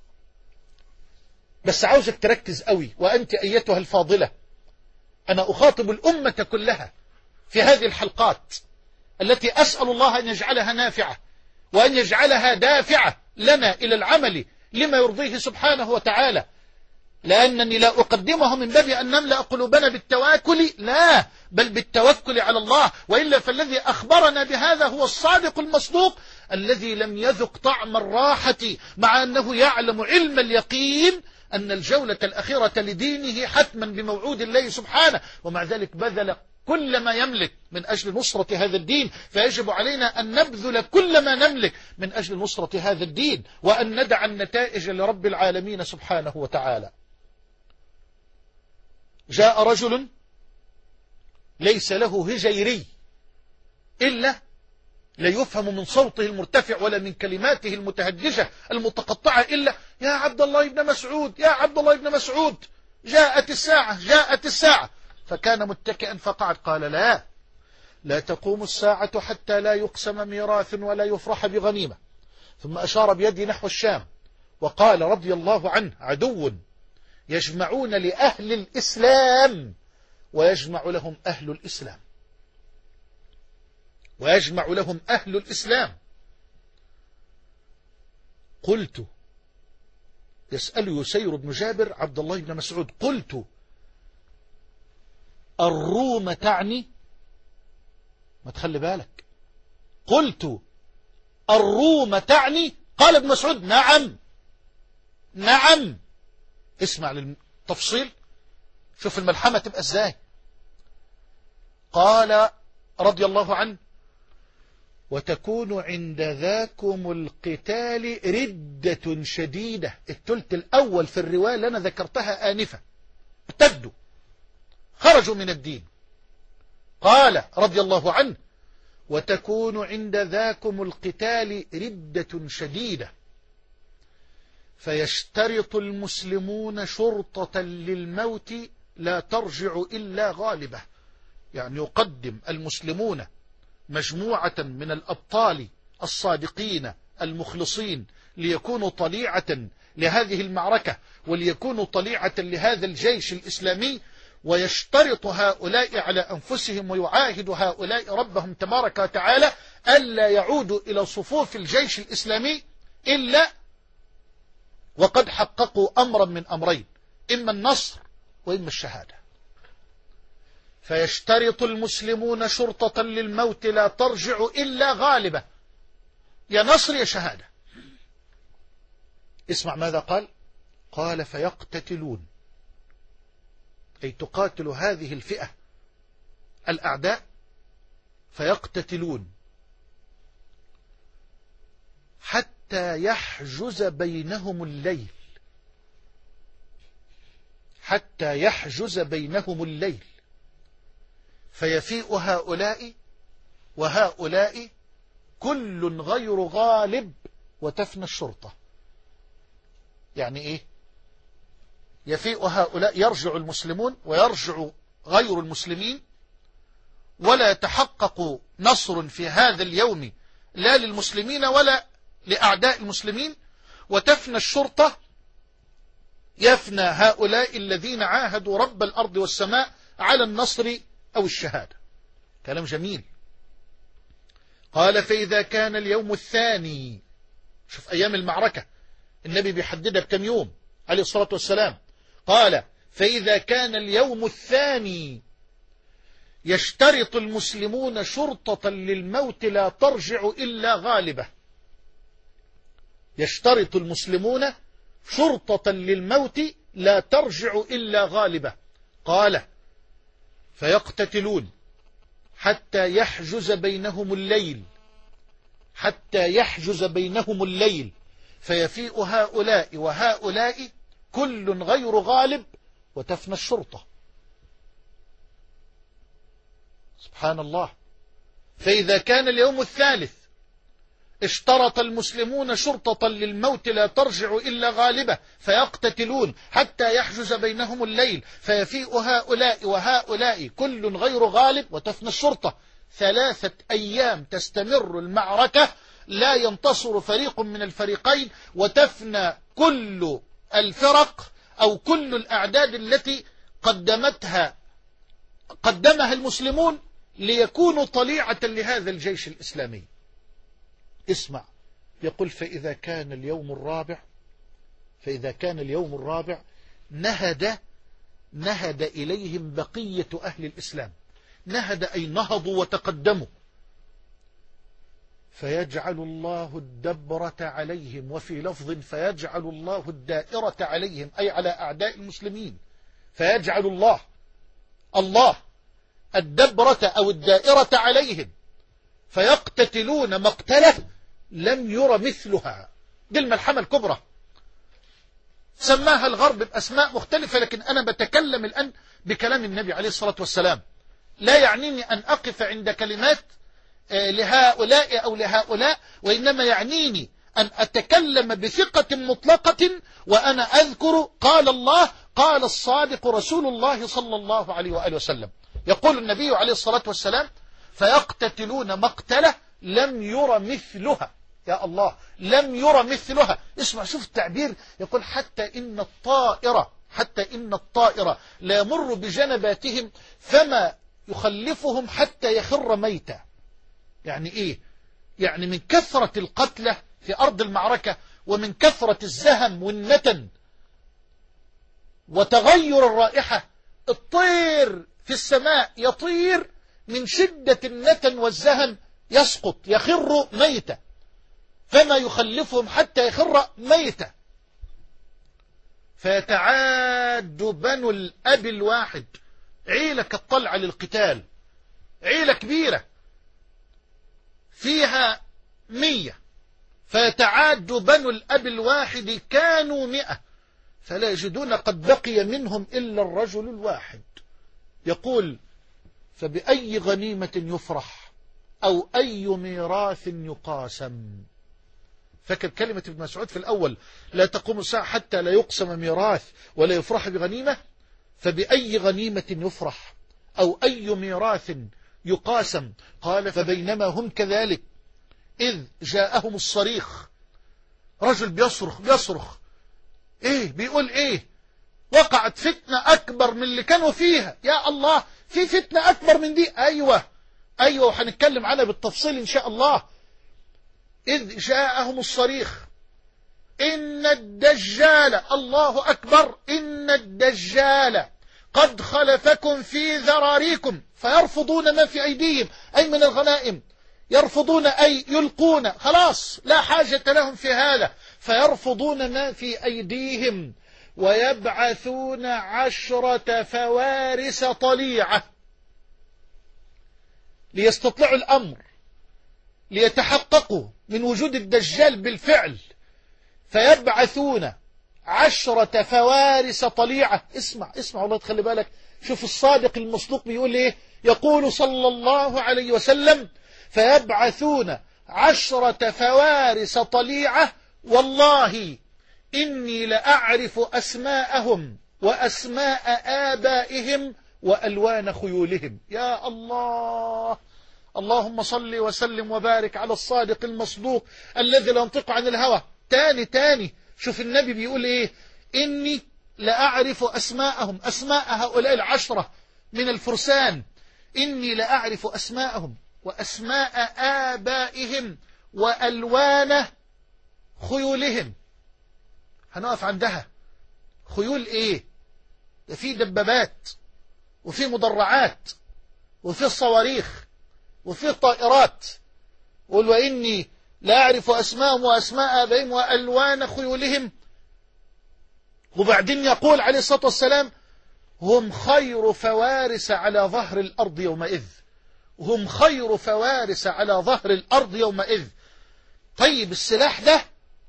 بس عاوزك تركز قوي. وأنت أيتها الفاضلة، أنا أخاطب الأمة كلها في هذه الحلقات التي أسأل الله أن يجعلها نافعة وأن يجعلها دافعة لنا إلى العمل لما يرضيه سبحانه وتعالى، لأنني لا أقدمها من باب أن نملأ قلوبنا بالتواكل، لا، بل بالتوكل على الله. وإلا فالذي أخبرنا بهذا هو الصادق المصدوق الذي لم يذق طعم الراحة، مع أنه يعلم علم اليقين أن الجولة الأخيرة لدينه حتما بموعود الله سبحانه، ومع ذلك بذل كل ما يملك من أجل نصرة هذا الدين. فيجب علينا أن نبذل كل ما نملك من أجل نصرة هذا الدين، وأن ندع النتائج لرب العالمين سبحانه وتعالى. جاء رجل ليس له هجيري إلا لا يفهم من صوته المرتفع ولا من كلماته المتهججة المتقطعة إلا يا عبد الله بن مسعود، يا عبد الله بن مسعود، جاءت الساعة، جاءت الساعة. فكان متكئا فقعد. قال لا لا تقوم الساعة حتى لا يقسم ميراث ولا يفرح بغنيمة. ثم أشار بيده نحو الشام وقال رضي الله عنه عدو يجمعون لأهل الإسلام ويجمع لهم أهل الإسلام، ويجمع لهم أهل الإسلام. قلت، يسأل يسير بن جابر عبد الله بن مسعود، قلت الروم تعني؟ ما تخلي بالك، قلت الروم تعني؟ قال ابن مسعود نعم نعم. اسمع للتفصيل، شوف الملحمة تبقى ازاي. قال رضي الله عنه وتكون عند ذاكم القتال ردة شديدة. الثلث الأول في الرواية اللي أنا ذكرتها آنفة ارتدوا، خرجوا من الدين. قال رضي الله عنه وتكون عند ذاكم القتال ردة شديدة فيشترط المسلمون شرطة للموت لا ترجع إلا غالبة. يعني يقدم المسلمون مجموعة من الأبطال الصادقين المخلصين ليكونوا طليعة لهذه المعركة وليكونوا طليعة لهذا الجيش الإسلامي، ويشترط هؤلاء على أنفسهم ويعاهد هؤلاء ربهم تبارك وتعالى ألا يعودوا إلى صفوف الجيش الإسلامي إلا وقد حققوا أمرا من أمرين، إما النصر وإما الشهادة. فيشترط المسلمون شرطة للموت لا ترجع إلا غالبة، يا نصر يا شهادة. اسمع ماذا قال. قال فيقتتلون، أي تقاتل هذه الفئة الأعداء، فيقتتلون حتى يحجز بينهم الليل، حتى يحجز بينهم الليل، فيفيء هؤلاء وهؤلاء كل غير غالب وتفنى الشرطة. يعني إيه؟ يفيء هؤلاء، يرجع المسلمون ويرجع غير المسلمين، ولا يتحقق نصر في هذا اليوم لا للمسلمين ولا لأعداء المسلمين، وتفنى الشرطة، يفنى هؤلاء الذين عاهدوا رب الأرض والسماء على النصر أو الشهادة. كلام جميل. قال فإذا كان اليوم الثاني، شوف أيام المعركة النبي بيحددها بكم يوم عليه الصلاة والسلام. قال فإذا كان اليوم الثاني يشترط المسلمون شرطة للموت لا ترجع إلا غالبة، يشترط المسلمون شرطة للموت لا ترجع إلا غالبة. قال فيقتتلون حتى يحجز بينهم الليل، حتى يحجز بينهم الليل، فيفيء هؤلاء وهؤلاء كل غير غالب وتفنى الشرطة. سبحان الله. فإذا كان اليوم الثالث اشترط المسلمون شرطة للموت لا ترجع إلا غالبة، فيقتتلون حتى يحجز بينهم الليل، فيفيء هؤلاء وهؤلاء كل غير غالب وتفنى الشرطة. ثلاثة أيام تستمر المعركة، لا ينتصر فريق من الفريقين، وتفنى كل الفرق أو كل الأعداد التي قدمتها قدمها المسلمون ليكونوا طليعة لهذا الجيش الإسلامي. اسمع، يقول فإذا كان اليوم الرابع، فإذا كان اليوم الرابع نهد نهد إليهم بقية أهل الإسلام. نهد أي نهضوا وتقدموا. فيجعل الله الدبرة عليهم، وفي لفظ فيجعل الله الدائرة عليهم، أي على أعداء المسلمين. فيجعل الله الله الدبرة أو الدائرة عليهم، فيقتتلون مقتلة لم ير مثلها. دي الملحمة الكبرى، سماها الغرب بأسماء مختلفة، لكن أنا بتكلم الآن بكلام النبي عليه الصلاة والسلام. لا يعنيني أن أقف عند كلمات لهؤلاء أو لهؤلاء، وإنما يعنيني أن أتكلم بثقة مطلقة وأنا أذكر قال الله قال الصادق رسول الله صلى الله عليه وآله وسلم. يقول النبي عليه الصلاة والسلام فيقتتلون مقتلة لم ير مثلها. يا الله، لم ير مثلها. اسمع، شوف التعبير، يقول حتى إن الطائرة حتى إن الطائرة لا يمر بجنباتهم فما يخلفهم حتى يخر ميتا. يعني إيه؟ يعني من كثرة القتلى في أرض المعركة، ومن كثرة الزهم والنتن وتغير الرائحة، الطير في السماء يطير من شدة النتن والزهم يسقط يخر ميتا، فما يخلفهم حتى يخر ميتا. فيتعاد بنو الأب الواحد، عيلة كالطلعة للقتال، عيلة كبيرة فيها مية، فيتعاد بنو الأب الواحد كانوا مئة، فلا يجدون قد بقي منهم إلا الرجل الواحد. يقول فبأي غنيمة يفرح أو أي ميراث يقاسم. فاكر كلمة ابن مسعود في الأول لا تقوم الساعة حتى لا يقسم ميراث ولا يفرح بغنيمة. فبأي غنيمة يفرح أو أي ميراث يقاسم. قال فبينما هم كذلك إذ جاءهم الصريخ، رجل بيصرخ بيصرخ إيه بيقول إيه؟ وقعت فتنة أكبر من اللي كانوا فيها. يا الله، في فتنة أكبر من دي؟ أيوة أيوة، وحنتكلم عنها بالتفصيل إن شاء الله. إذ جاءهم الصريخ إن الدجال، الله أكبر، إن الدجال قد خلفكم في ذراريكم، فيرفضون ما في أيديهم أي من الغنائم، يرفضون أي يلقون، خلاص لا حاجة لهم في هذا، فيرفضون ما في أيديهم ويبعثون عشرة فوارس طليعة ليستطلعوا الأمر، ليتحققوا من وجود الدجال بالفعل، فيبعثون عشرة فوارس طليعة. اسمع اسمع والله تخلي بالك، شوف الصادق المصدوق بيقول ايه، يقول صلى الله عليه وسلم فيبعثون عشرة فوارس طليعة والله إني لأعرف أسماءهم وأسماء آبائهم وألوان خيولهم. يا الله، اللهم صل وسلم وبارك على الصادق المصدوق الذي لا ينطق عن الهوى. تاني تاني شوف النبي بيقول ايه، إني لأعرف أسماءهم، أسماء هؤلاء العشرة من الفرسان، إني لأعرف أسماءهم وأسماء آبائهم وألوان خيولهم. هنقف عندها. خيول ايه؟ ده في دبابات وفي مدرعات وفي صواريخ وفي طائرات. قل وإني لا أعرف أسماءهم وأسماء آبائهم وألوان خيولهم. وبعدين يقول عليه الصلاة والسلام هم خير فوارس على ظهر الأرض يومئذ، هم خير فوارس على ظهر الأرض يومئذ. طيب السلاح ده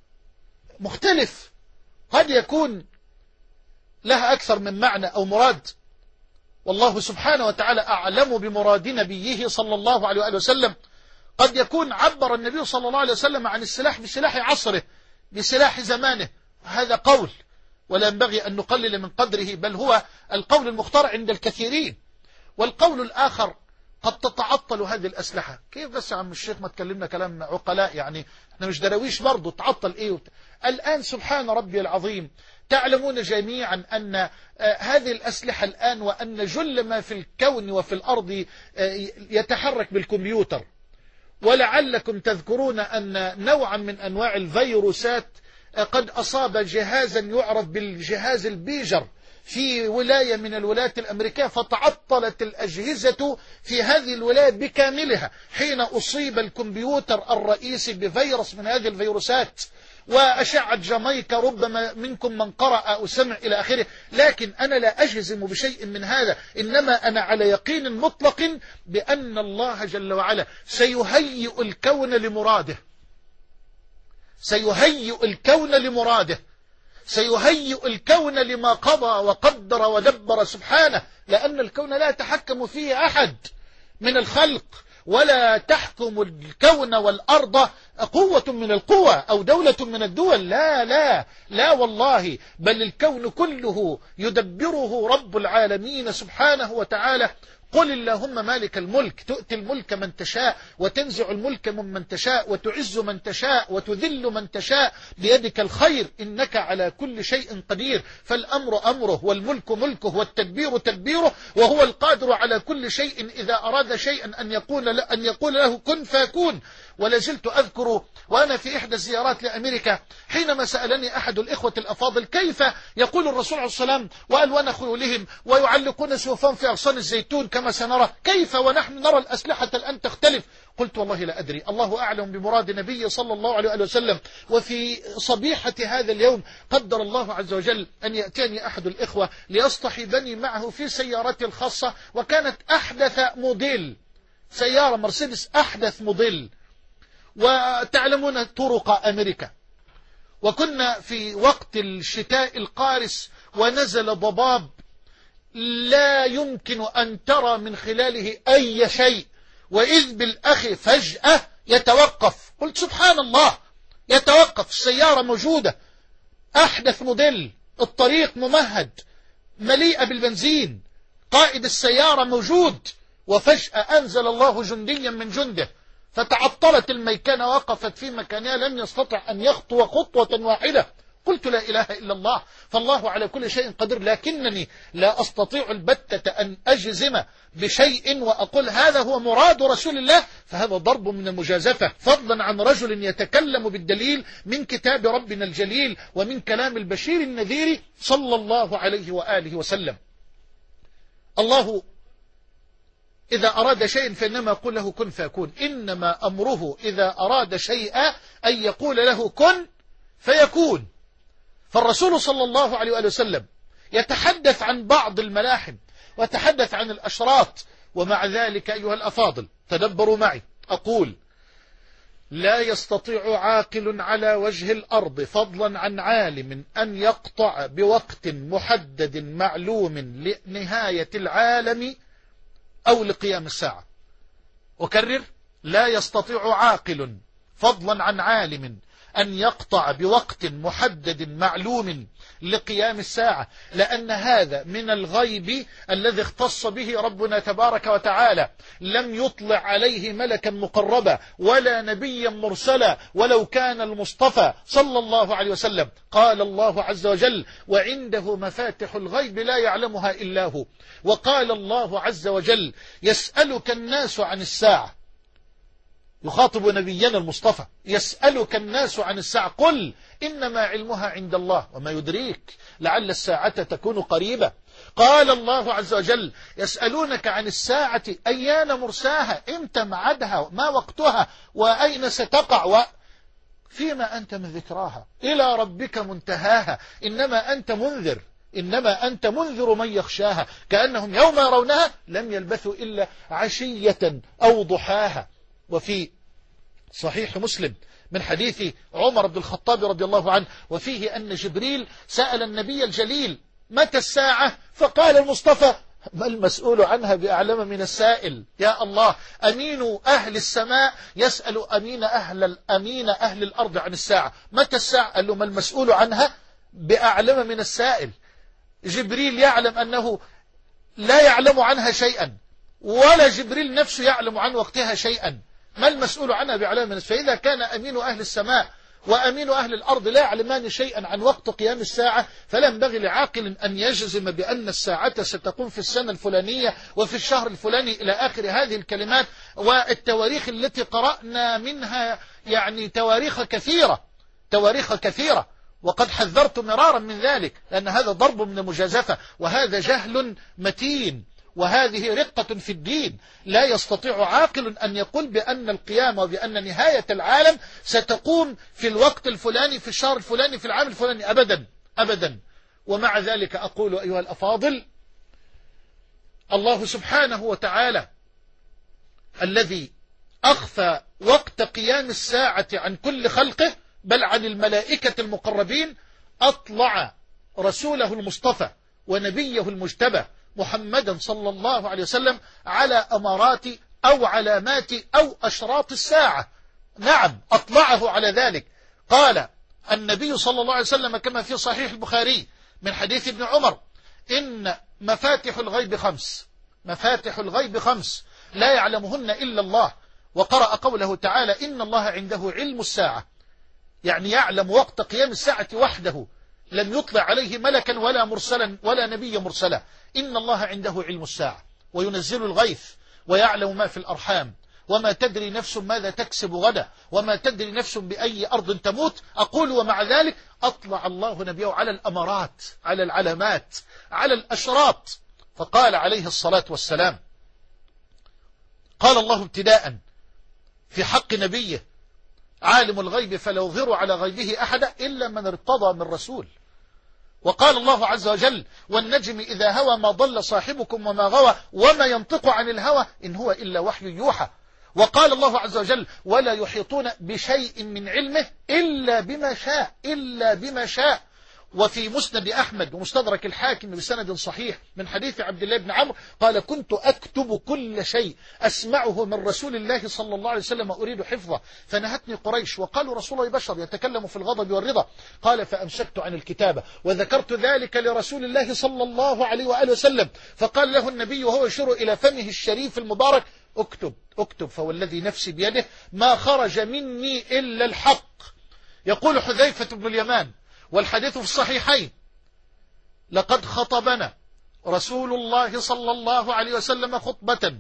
مختلف، قد يكون لها أكثر من معنى أو مراد، والله سبحانه وتعالى أعلم بمراد نبيه صلى الله عليه وآله وسلم. قد يكون عبر النبي صلى الله عليه وسلم عن السلاح بسلاح عصره، بسلاح زمانه، هذا قول ولا ينبغي أن نقلل من قدره، بل هو القول المختار عند الكثيرين. والقول الآخر قد تتعطل هذه الأسلحة. كيف بس يا عم الشيخ ما تكلمنا كلام عقلاء، يعني احنا مش درويش برضو، تعطل ايه وت... الآن سبحان ربي العظيم تعلمون جميعا أن آه هذه الأسلحة الآن، وأن جل ما في الكون وفي الأرض آه يتحرك بالكمبيوتر. ولعلكم تذكرون أن نوعا من أنواع الفيروسات آه قد أصاب جهازا يعرف بالجهاز البيجر في ولاية من الولايات الأمريكية، فتعطلت الأجهزة في هذه الولاية بكاملها حين أصيب الكمبيوتر الرئيسي بفيروس من هذه الفيروسات. وأشعة جامايكا ربما منكم من قرأ أو سمع إلى آخره، لكن أنا لا أجزم بشيء من هذا، إنما أنا على يقين مطلق بأن الله جل وعلا سيهيئ الكون لمراده، سيهيئ الكون لمراده، سيهيئ الكون لما قضى وقدر ودبر سبحانه، لأن الكون لا يتحكم فيه أحد من الخلق، ولا تحكم الكون والأرض قوة من القوى أو دولة من الدول، لا لا لا والله، بل الكون كله يدبره رب العالمين سبحانه وتعالى. قل اللهم مالك الملك تؤتي الملك من تشاء وتنزع الملك ممن تشاء وتعز من تشاء وتذل من تشاء بيدك الخير إنك على كل شيء قدير. فالأمر أمره والملك ملكه والتدبير تدبيره، وهو القادر على كل شيء إذا أراد شيئا أن يقول أن يقول له كن فيكون. ولازلت أذكر وأنا في إحدى الزيارات لأمريكا حينما سألني أحد الإخوة الأفاضل كيف يقول الرسول عليه الصلاة والسلام وألوان خيولهم ويعلقون سيوفهم في أغصان الزيتون كما سنرى، كيف ونحن نرى الأسلحة الآن تختلف؟ قلت والله لا أدري، الله أعلم بمراد نبي صلى الله عليه وسلم. وفي صبيحة هذا اليوم قدر الله عز وجل أن يأتيني أحد الإخوة ليصطحبني معه في سيارتي الخاصة، وكانت أحدث موديل، سيارة مرسيدس أحدث موديل، وتعلمون طرق أمريكا، وكنا في وقت الشتاء القارس ونزل ضباب لا يمكن أن ترى من خلاله أي شيء، وإذ بالأخ فجأة يتوقف. قلت سبحان الله، يتوقف، السيارة موجودة أحدث موديل، الطريق ممهد مليئة بالبنزين، قائد السيارة موجود، وفجأة أنزل الله جنديا من جنده فتعطلت الميكنة، وقفت في مكانها، لم يستطع أن يخطو خطوة واحدة. قلت لا إله إلا الله، فالله على كل شيء قدير، لكنني لا أستطيع البتة أن أجزم بشيء وأقول هذا هو مراد رسول الله، فهذا ضرب من المجازفة، فضلا عن رجل يتكلم بالدليل من كتاب ربنا الجليل ومن كلام البشير النذير صلى الله عليه وآله وسلم. الله إذا أراد شيء فإنما يقول له كن فيكون، إنما أمره إذا أراد شيئا أن يقول له كن فيكون. فالرسول صلى الله عليه وآله وسلم يتحدث عن بعض الملاحم ويتحدث عن الأشراط، ومع ذلك أيها الأفاضل تدبروا معي. أقول لا يستطيع عاقل على وجه الأرض فضلا عن عالم أن يقطع بوقت محدد معلوم لنهاية العالم أو لقيام الساعة. أكرر، لا يستطيع عاقل فضلا عن عالم أن يقطع بوقت محدد معلوم لقيام الساعة، لأن هذا من الغيب الذي اختص به ربنا تبارك وتعالى، لم يطلع عليه ملكا مقربا ولا نبيا مرسلا ولو كان المصطفى صلى الله عليه وسلم. قال الله عز وجل وعنده مفاتح الغيب لا يعلمها إلا هو. وقال الله عز وجل يسألك الناس عن الساعة، يخاطب نبينا المصطفى، يسألك الناس عن الساعة قل إنما علمها عند الله وما يدريك لعل الساعة تكون قريبة. قال الله عز وجل يسألونك عن الساعة أيان مرساها، إمتى معدها، ما وقتها، وأين ستقع، وفيما أنت من ذكراها، إلى ربك منتهاها، إنما أنت منذر إنما أنت منذر من يخشاها كأنهم يوم يرونها لم يلبثوا إلا عشية أو ضحاها. وفي صحيح مسلم من حديث عمر بن الخطاب رضي الله عنه، وفيه أن جبريل سأل النبي الجليل متى الساعة؟ فقال المصطفى ما المسؤول عنها بأعلم من السائل. يا الله، أمين أهل السماء يسأل أمين أهل الأمين أهل الأرض عن الساعة، متى الساعة؟ قال له ما المسؤول عنها بأعلم من السائل. جبريل يعلم أنه لا يعلم عنها شيئا، ولا جبريل نفسه يعلم عن وقتها شيئا، ما المسؤول عنها بعلم من السائل. فإذا كان أمين أهل السماء وأمين أهل الأرض لا يعلمان شيئا عن وقت قيام الساعة، فلا ينبغي لعاقل أن يجزم بأن الساعة ستقوم في السنة الفلانية وفي الشهر الفلاني إلى آخر هذه الكلمات والتواريخ التي قرأنا منها، يعني تواريخ كثيرة تواريخ كثيرة وقد حذرت مرارا من ذلك، لأن هذا ضرب من المجازفة، وهذا جهل متين، وهذه رقة في الدين. لا يستطيع عاقل أن يقول بأن القيامة وبأن نهاية العالم ستقوم في الوقت الفلاني في الشهر الفلاني في العام الفلاني، أبدا أبدا. ومع ذلك أقول أيها الأفاضل، الله سبحانه وتعالى الذي أخفى وقت قيام الساعة عن كل خلقه بل عن الملائكة المقربين، أطلع رسوله المصطفى ونبيه المجتبى محمدا صلى الله عليه وسلم على أمارات أو علامات أو أشراط الساعة. نعم، أطلعه على ذلك. قال النبي صلى الله عليه وسلم كما في صحيح البخاري من حديث ابن عمر إن مفاتح الغيب خمس مفاتح الغيب خمس لا يعلمهن إلا الله. وقرأ قوله تعالى إن الله عنده علم الساعة، يعني يعلم وقت قيام الساعة وحده، لم يطلع عليه ملكا ولا مرسلا ولا نبي مرسلا. إن الله عنده علم الساعة وينزل الغيث ويعلم ما في الأرحام وما تدري نفس ماذا تكسب غدا وما تدري نفس بأي أرض تموت. أقول ومع ذلك أطلع الله نبيه على الأمارات، على العلامات، على الأشراط. فقال عليه الصلاة والسلام، قال الله ابتداء في حق نبيه عالم الغيب فلا يظهر على غيبه أحدا إلا من ارتضى من رسول. وقال الله عز وجل والنجم إذا هوى ما ضل صاحبكم وما غوى وما ينطق عن الهوى إن هو إلا وحي يوحى. وقال الله عز وجل ولا يحيطون بشيء من علمه إلا بما شاء إلا بما شاء. وفي مسند أحمد ومستدرك الحاكم بسند صحيح من حديث عبد الله بن عمرو قال كنت أكتب كل شيء أسمعه من رسول الله صلى الله عليه وسلم أريد حفظه، فنهتني قريش وقالوا رسول الله بشر يتكلم في الغضب والرضا، قال فأمسكت عن الكتابة وذكرت ذلك لرسول الله صلى الله عليه وآله وسلم، فقال له النبي وهو يشير إلى فمه الشريف المبارك اكتب اكتب فوالذي نفسي بيده ما خرج مني إلا الحق. يقول حذيفة بن اليمان والحديث في الصحيحين لقد خطبنا رسول الله صلى الله عليه وسلم خطبة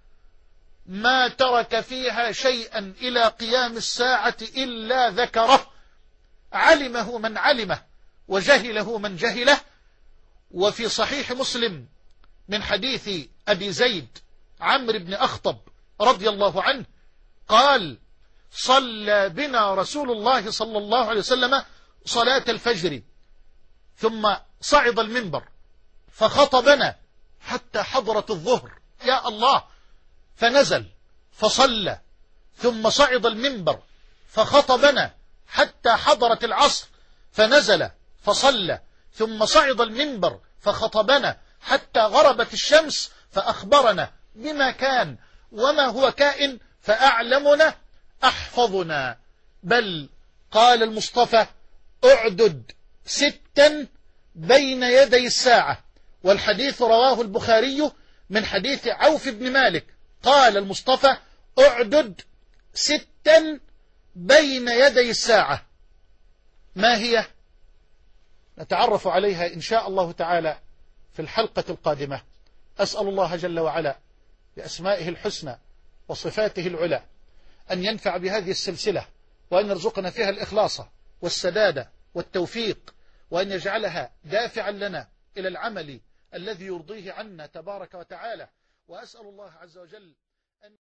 ما ترك فيها شيئا إلى قيام الساعة إلا ذكره، علمه من علمه وجهله من جهله. وفي صحيح مسلم من حديث أبي زيد عمرو بن أخطب رضي الله عنه قال صلى بنا رسول الله صلى الله عليه وسلم صلاة الفجر ثم صعد المنبر فخطبنا حتى حضرت الظهر يا الله، فنزل فصلى ثم صعد المنبر فخطبنا حتى حضرت العصر فنزل فصلى ثم صعد المنبر فخطبنا حتى غربت الشمس فأخبرنا بما كان وما هو كائن فأعلمنا أحفظنا. بل قال المصطفى اعدد ستا بين يدي الساعة، والحديث رواه البخاري من حديث عوف بن مالك قال المصطفى اعدد ستا بين يدي الساعة. ما هي؟ نتعرف عليها إن شاء الله تعالى في الحلقة القادمة. أسأل الله جل وعلا بأسمائه الحسنى وصفاته العلى أن ينفع بهذه السلسلة، وأن يرزقنا فيها الإخلاص والسداد والتوفيق، وأن يجعلها دافعا لنا إلى العمل الذي يرضيه عنا تبارك وتعالى. وأسأل الله عز وجل أن